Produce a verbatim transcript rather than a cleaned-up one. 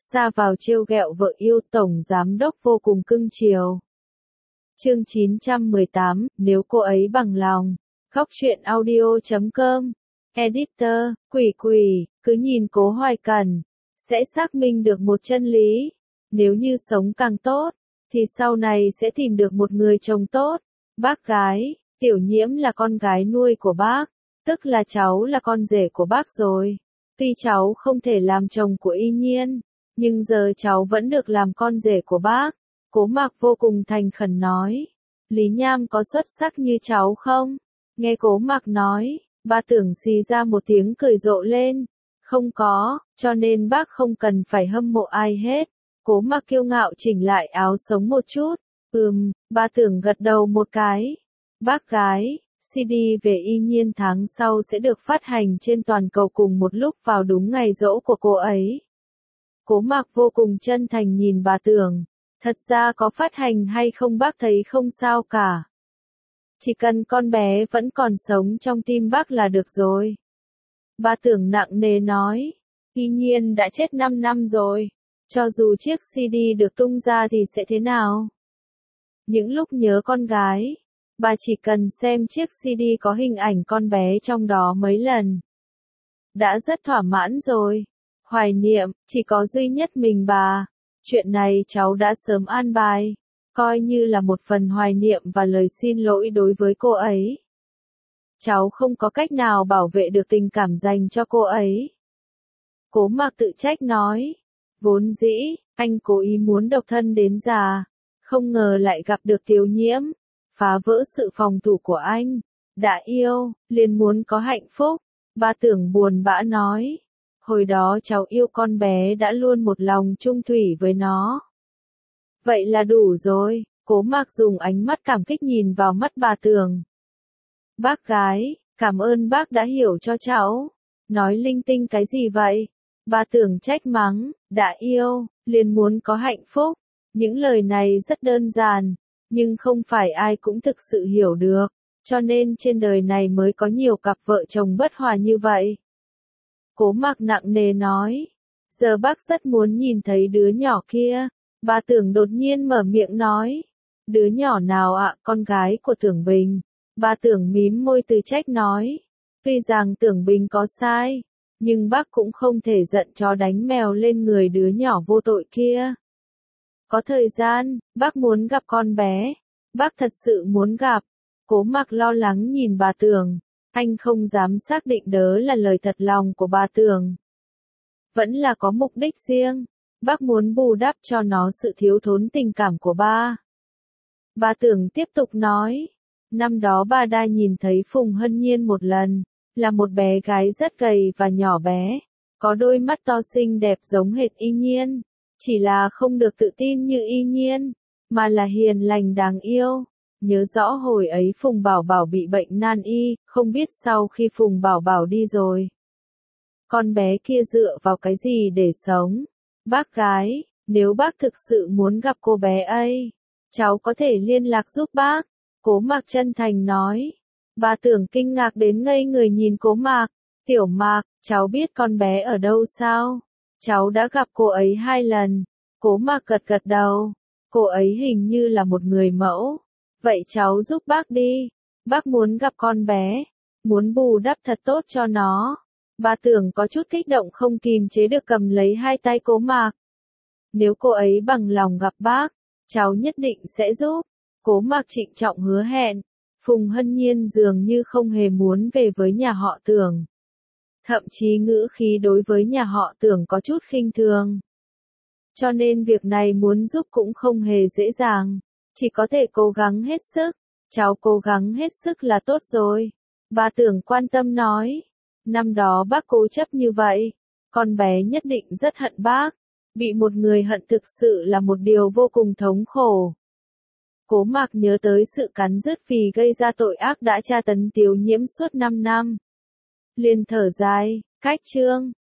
ra vào trêu ghẹo vợ yêu, tổng giám đốc vô cùng cưng chiều. Chương chín trăm mười tám, nếu cô ấy bằng lòng. Góc truyện audio chấm com. Editor, Quỷ Quỷ, cứ nhìn Cố Hoài Cẩn, sẽ xác minh được một chân lý. Nếu như sống càng tốt, thì sau này sẽ tìm được một người chồng tốt. Bác gái, Tiểu Nhiễm là con gái nuôi của bác, tức là cháu là con rể của bác rồi. Tuy cháu không thể làm chồng của Y Nhiên, nhưng giờ cháu vẫn được làm con rể của bác. Cố Mạc vô cùng thành khẩn nói. Lý Nham có xuất sắc như cháu không? Nghe Cố Mạc nói, bà Tưởng xì ra một tiếng cười rộ lên. Không có, cho nên bác không cần phải hâm mộ ai hết. Cố Mạc kiêu ngạo chỉnh lại áo sống một chút. Ừm, bà Tưởng gật đầu một cái. Bác gái, xê đê về Y Nhiên tháng sau sẽ được phát hành trên toàn cầu cùng một lúc vào đúng ngày giỗ của cô ấy. Cố Mạc vô cùng chân thành nhìn bà Tưởng. Thật ra có phát hành hay không bác thấy không sao cả. Chỉ cần con bé vẫn còn sống trong tim bác là được rồi. Bà Tưởng nặng nề nói. Y Nhiên đã chết năm năm rồi. Cho dù chiếc xê đê được tung ra thì sẽ thế nào? Những lúc nhớ con gái, bà chỉ cần xem chiếc xê đê có hình ảnh con bé trong đó mấy lần. Đã rất thỏa mãn rồi. Hoài niệm, chỉ có duy nhất mình bà. Chuyện này cháu đã sớm an bài, coi như là một phần hoài niệm và lời xin lỗi đối với cô ấy. Cháu không có cách nào bảo vệ được tình cảm dành cho cô ấy. Cố Mạc tự trách nói. Vốn dĩ, anh cố ý muốn độc thân đến già, không ngờ lại gặp được Tiểu Nhiễm, phá vỡ sự phòng thủ của anh. Đã yêu, liền muốn có hạnh phúc. Bà Tưởng buồn bã nói. Hồi đó cháu yêu con bé đã luôn một lòng chung thủy với nó. Vậy là đủ rồi. Cố Mạc dùng ánh mắt cảm kích nhìn vào mắt bà Tưởng. Bác gái, cảm ơn bác đã hiểu cho cháu. Nói linh tinh cái gì vậy? Bà Tưởng trách mắng. Đã yêu, liền muốn có hạnh phúc. Những lời này rất đơn giản, nhưng không phải ai cũng thực sự hiểu được. Cho nên trên đời này mới có nhiều cặp vợ chồng bất hòa như vậy. Cố Mạc nặng nề nói. Giờ bác rất muốn nhìn thấy đứa nhỏ kia. Bà Tưởng đột nhiên mở miệng nói. Đứa nhỏ nào ạ? Con gái của Tưởng Bình. Bà Tưởng mím môi từ trách nói. Tuy rằng Tưởng Bình có sai, nhưng bác cũng không thể giận chó đánh mèo lên người đứa nhỏ vô tội kia. Có thời gian, bác muốn gặp con bé. Bác thật sự muốn gặp. Cố Mạc lo lắng nhìn bà Tưởng. Anh không dám xác định đó là lời thật lòng của bà Tưởng. Vẫn là có mục đích riêng. Bác muốn bù đắp cho nó sự thiếu thốn tình cảm của ba. Bà Tưởng tiếp tục nói. Năm đó ba đã nhìn thấy Phùng Hân Nhiên một lần. Là một bé gái rất gầy và nhỏ bé. Có đôi mắt to xinh đẹp giống hệt Y Nhiên. Chỉ là không được tự tin như Y Nhiên. Mà là hiền lành đáng yêu. Nhớ rõ hồi ấy Phùng Bảo Bảo bị bệnh nan y, không biết sau khi Phùng Bảo Bảo đi rồi. Con bé kia dựa vào cái gì để sống? Bác gái, nếu bác thực sự muốn gặp cô bé ấy, cháu có thể liên lạc giúp bác. Cố Mạc chân thành nói. Bà Tưởng kinh ngạc đến ngây người nhìn Cố Mạc. Tiểu Mạc, cháu biết con bé ở đâu sao? Cháu đã gặp cô ấy hai lần. Cố Mạc gật gật đầu. Cô ấy hình như là một người mẫu. Vậy cháu giúp bác đi. Bác muốn gặp con bé. Muốn bù đắp thật tốt cho nó. Bà Tưởng có chút kích động không kìm chế được cầm lấy hai tay Cố Mạc. Nếu cô ấy bằng lòng gặp bác, cháu nhất định sẽ giúp. Cố Mạc trịnh trọng hứa hẹn. Phùng Hân Nhiên dường như không hề muốn về với nhà họ Tưởng. Thậm chí ngữ khí đối với nhà họ Tưởng có chút khinh thường. Cho nên việc này muốn giúp cũng không hề dễ dàng. Chỉ có thể cố gắng hết sức. Cháu cố gắng hết sức là tốt rồi. Bà Tưởng quan tâm nói. Năm đó bác cố chấp như vậy. Con bé nhất định rất hận bác. Bị một người hận thực sự là một điều vô cùng thống khổ. Cố Mạc nhớ tới sự cắn rứt vì gây ra tội ác đã tra tấn Tiểu Nhiễm suốt năm năm. Liền thở dài. Cách chương.